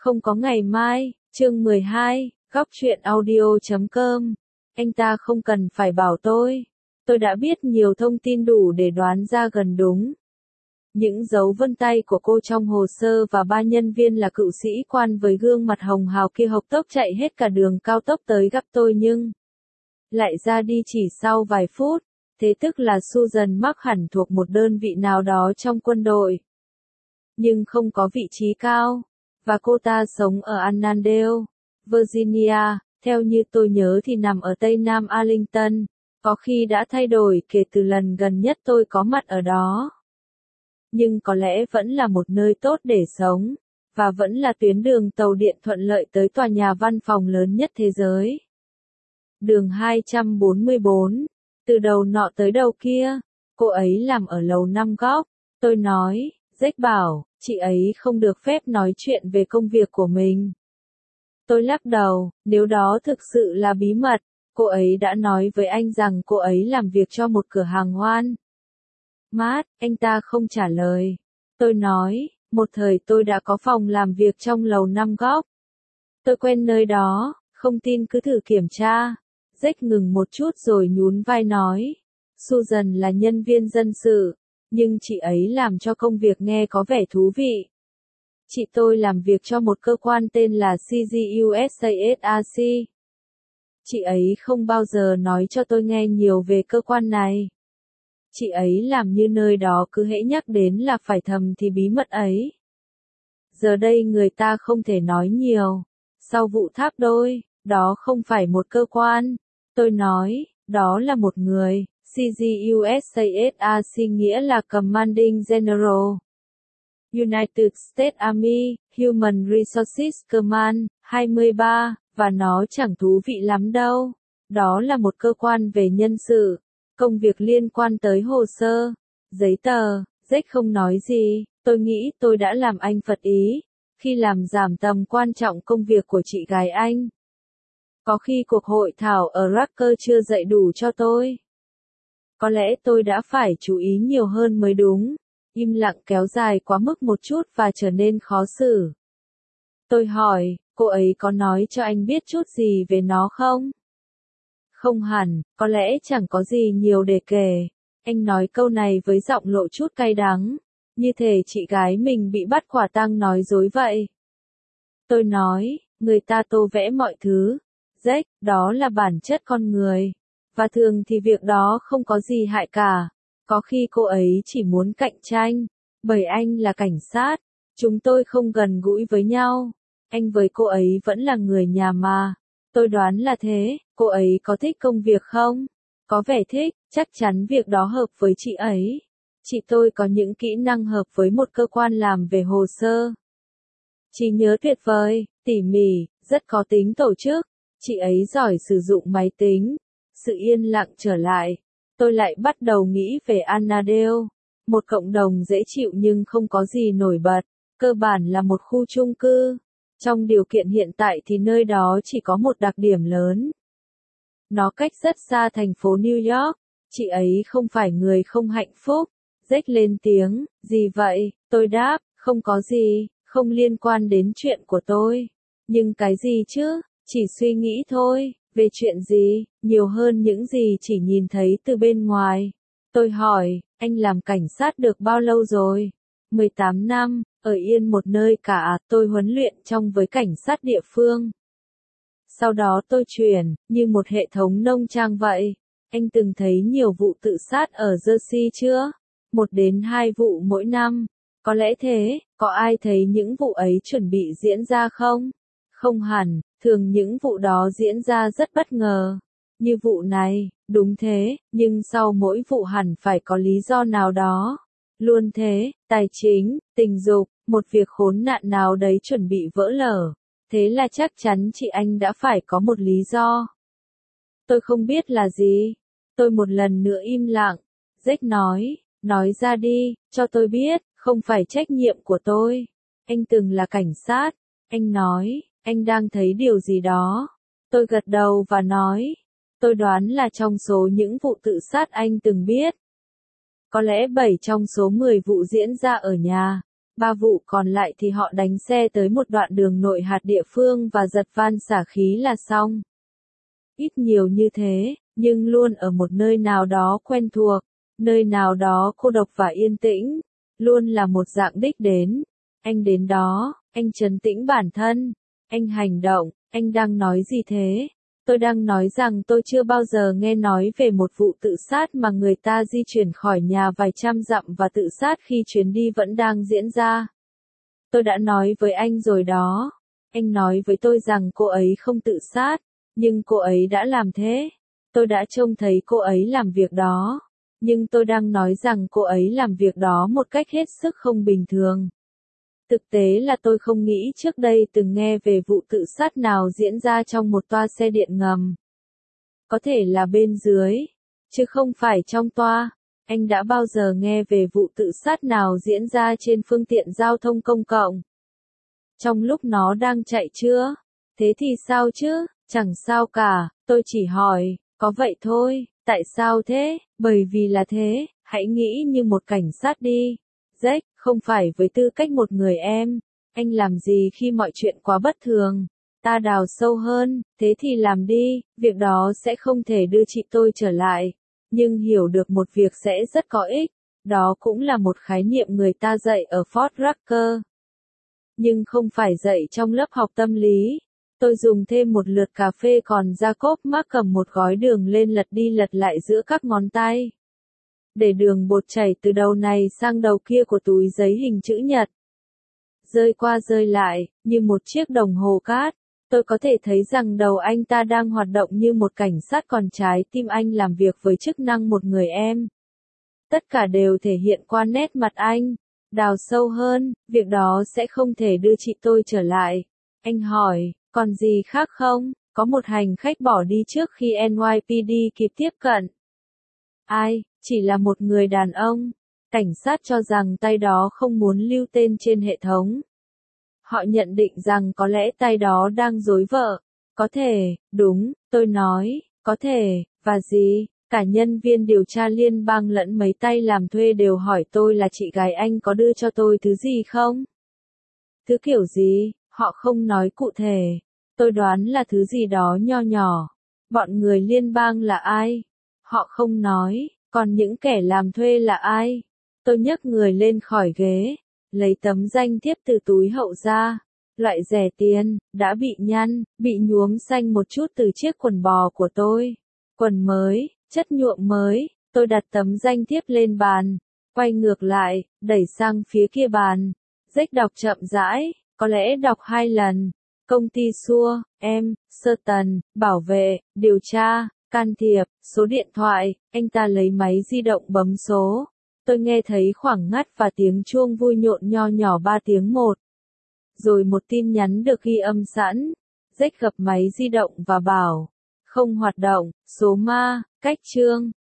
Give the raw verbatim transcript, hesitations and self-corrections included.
Không có ngày mai, chương mười hai, góc truyện audio chấm com. Anh ta không cần phải bảo tôi. Tôi đã biết nhiều thông tin đủ để đoán ra gần đúng. Những dấu vân tay của cô trong hồ sơ và ba nhân viên là cựu sĩ quan với gương mặt hồng hào kia hộc tốc chạy hết cả đường cao tốc tới gặp tôi nhưng lại ra đi chỉ sau vài phút. Thế tức là Susan Mark hẳn thuộc một đơn vị nào đó trong quân đội. Nhưng không có vị trí cao. Và cô ta sống ở Annandale, Virginia, theo như tôi nhớ thì nằm ở Tây Nam Arlington, có khi đã thay đổi kể từ lần gần nhất tôi có mặt ở đó. Nhưng có lẽ vẫn là một nơi tốt để sống, và vẫn là tuyến đường tàu điện thuận lợi tới tòa nhà văn phòng lớn nhất thế giới. Đường hai trăm bốn mươi bốn, từ đầu nọ tới đầu kia, cô ấy làm ở lầu năm góc, tôi nói. Jack bảo, chị ấy không được phép nói chuyện về công việc của mình. Tôi lắc đầu, nếu đó thực sự là bí mật, cô ấy đã nói với anh rằng cô ấy làm việc cho một cửa hàng hoan. Matt, anh ta không trả lời. Tôi nói, một thời tôi đã có phòng làm việc trong lầu năm góc. Tôi quen nơi đó, không tin cứ thử kiểm tra. Jack ngừng một chút rồi nhún vai nói, Susan là nhân viên dân sự. Nhưng chị ấy làm cho công việc nghe có vẻ thú vị. Chị tôi làm việc cho một cơ quan tên là xê giê u ét a ét rờ xê. Chị ấy không bao giờ nói cho tôi nghe nhiều về cơ quan này. Chị ấy làm như nơi đó cứ hễ nhắc đến là phải thầm thì bí mật ấy. Giờ đây người ta không thể nói nhiều. Sau vụ tháp đôi, đó không phải một cơ quan. Tôi nói, đó là một người. xê giê u ét a ét rờ xê nghĩa là Commanding General. United States Army, Human Resources Command, hai mươi ba, và nó chẳng thú vị lắm đâu. Đó là một cơ quan về nhân sự, công việc liên quan tới hồ sơ, giấy tờ. Jack không nói gì, tôi nghĩ tôi đã làm anh phật ý, khi làm giảm tầm quan trọng công việc của chị gái anh. Có khi cuộc hội thảo ở Rutgers chưa dạy đủ cho tôi. Có lẽ tôi đã phải chú ý nhiều hơn mới đúng. Im lặng kéo dài quá mức một chút và trở nên khó xử. Tôi hỏi, cô ấy có nói cho anh biết chút gì về nó không? Không hẳn, có lẽ chẳng có gì nhiều để kể. Anh nói câu này với giọng lộ chút cay đắng, như thể chị gái mình bị bắt quả tang nói dối vậy. Tôi nói, người ta tô vẽ mọi thứ. Jack, đó là bản chất con người. Và thường thì việc đó không có gì hại cả. Có khi cô ấy chỉ muốn cạnh tranh. Bởi anh là cảnh sát. Chúng tôi không gần gũi với nhau. Anh với cô ấy vẫn là người nhà mà. Tôi đoán là thế. Cô ấy có thích công việc không? Có vẻ thích. Chắc chắn việc đó hợp với chị ấy. Chị tôi có những kỹ năng hợp với một cơ quan làm về hồ sơ. Trí nhớ tuyệt vời, tỉ mỉ, rất có tính tổ chức. Chị ấy giỏi sử dụng máy tính. Sự yên lặng trở lại. Tôi lại bắt đầu nghĩ về Annandale. Một cộng đồng dễ chịu nhưng không có gì nổi bật. Cơ bản là một khu chung cư. Trong điều kiện hiện tại thì nơi đó chỉ có một đặc điểm lớn. Nó cách rất xa thành phố New York. Chị ấy không phải người không hạnh phúc. Jack lên tiếng, gì vậy? Tôi đáp, không có gì, không liên quan đến chuyện của tôi. Nhưng cái gì chứ? Chỉ suy nghĩ thôi. Về chuyện gì, nhiều hơn những gì chỉ nhìn thấy từ bên ngoài. Tôi hỏi, anh làm cảnh sát được bao lâu rồi? mười tám năm, ở yên một nơi cả, tôi huấn luyện trong với cảnh sát địa phương. Sau đó tôi chuyển, như một hệ thống nông trang vậy. Anh từng thấy nhiều vụ tự sát ở Jersey chưa? Một đến hai vụ mỗi năm. Có lẽ thế, có ai thấy những vụ ấy chuẩn bị diễn ra không? Không hẳn. Thường những vụ đó diễn ra rất bất ngờ. Như vụ này, đúng thế, nhưng sau mỗi vụ hẳn phải có lý do nào đó. Luôn thế, tài chính, tình dục, một việc khốn nạn nào đấy chuẩn bị vỡ lở. Thế là chắc chắn chị anh đã phải có một lý do. Tôi không biết là gì. Tôi một lần nữa im lặng. Jack nói, nói ra đi, cho tôi biết, không phải trách nhiệm của tôi. Anh từng là cảnh sát. Anh nói. Anh đang thấy điều gì đó. Tôi gật đầu và nói. Tôi đoán là trong số những vụ tự sát anh từng biết. Có lẽ bảy trong số mười vụ diễn ra ở nhà. Ba vụ còn lại thì họ đánh xe tới một đoạn đường nội hạt địa phương và giật van xả khí là xong. Ít nhiều như thế, nhưng luôn ở một nơi nào đó quen thuộc, nơi nào đó cô độc và yên tĩnh, luôn là một dạng đích đến. Anh đến đó, anh trấn tĩnh bản thân, anh hành động, anh đang nói gì thế? Tôi đang nói rằng tôi chưa bao giờ nghe nói về một vụ tự sát mà người ta di chuyển khỏi nhà vài trăm dặm và tự sát khi chuyến đi vẫn đang diễn ra. Tôi đã nói với anh rồi đó. Anh nói với tôi rằng cô ấy không tự sát, nhưng cô ấy đã làm thế. Tôi đã trông thấy cô ấy làm việc đó, nhưng tôi đang nói rằng cô ấy làm việc đó một cách hết sức không bình thường. Thực tế là tôi không nghĩ trước đây từng nghe về vụ tự sát nào diễn ra trong một toa xe điện ngầm. Có thể là bên dưới, chứ không phải trong toa. Anh đã bao giờ nghe về vụ tự sát nào diễn ra trên phương tiện giao thông công cộng? Trong lúc nó đang chạy chưa? Thế thì sao chứ? Chẳng sao cả, tôi chỉ hỏi, có vậy thôi, tại sao thế? Bởi vì là thế, hãy nghĩ như một cảnh sát đi. Jack, không phải với tư cách một người em. Anh làm gì khi mọi chuyện quá bất thường? Ta đào sâu hơn, thế thì làm đi, việc đó sẽ không thể đưa chị tôi trở lại. Nhưng hiểu được một việc sẽ rất có ích. Đó cũng là một khái niệm người ta dạy ở Fort Rucker. Nhưng không phải dạy trong lớp học tâm lý. Tôi dùng thêm một lượt cà phê còn Jacob Mark cầm một gói đường lên lật đi lật lại giữa các ngón tay. Để đường bột chảy từ đầu này sang đầu kia của túi giấy hình chữ nhật. Rơi qua rơi lại, như một chiếc đồng hồ cát. Tôi có thể thấy rằng đầu anh ta đang hoạt động như một cảnh sát còn trái tim anh làm việc với chức năng một người em. Tất cả đều thể hiện qua nét mặt anh. Đào sâu hơn, việc đó sẽ không thể đưa chị tôi trở lại. Anh hỏi, còn gì khác không? Có một hành khách bỏ đi trước khi en y pê đê kịp tiếp cận. Ai? Chỉ là một người đàn ông. Cảnh sát cho rằng tay đó không muốn lưu tên trên hệ thống. Họ nhận định rằng có lẽ tay đó đang dối vợ. Có thể, đúng, tôi nói, có thể, và gì? Cả nhân viên điều tra liên bang lẫn mấy tay làm thuê đều hỏi tôi là chị gái anh có đưa cho tôi thứ gì không? Thứ kiểu gì? Họ không nói cụ thể. Tôi đoán là thứ gì đó nho nhỏ. Bọn người liên bang là ai? Họ không nói. Còn những kẻ làm thuê là ai? Tôi nhấc người lên khỏi ghế, lấy tấm danh thiếp từ túi hậu ra. Loại rẻ tiền, đã bị nhăn, bị nhuốm xanh một chút từ chiếc quần bò của tôi. Quần mới, chất nhuộm mới. Tôi đặt tấm danh thiếp lên bàn, quay ngược lại, đẩy sang phía kia bàn. Jack đọc chậm rãi, có lẽ đọc hai lần. Công ty xua, em, sơ tần, bảo vệ, điều tra, can thiệp, số điện thoại. Anh ta lấy máy di động bấm số. Tôi nghe thấy khoảng ngắt và tiếng chuông vui nhộn nho nhỏ ba tiếng một. Rồi một tin nhắn được ghi âm sẵn. Jack gập máy di động và bảo, không hoạt động, số ma, cách chương.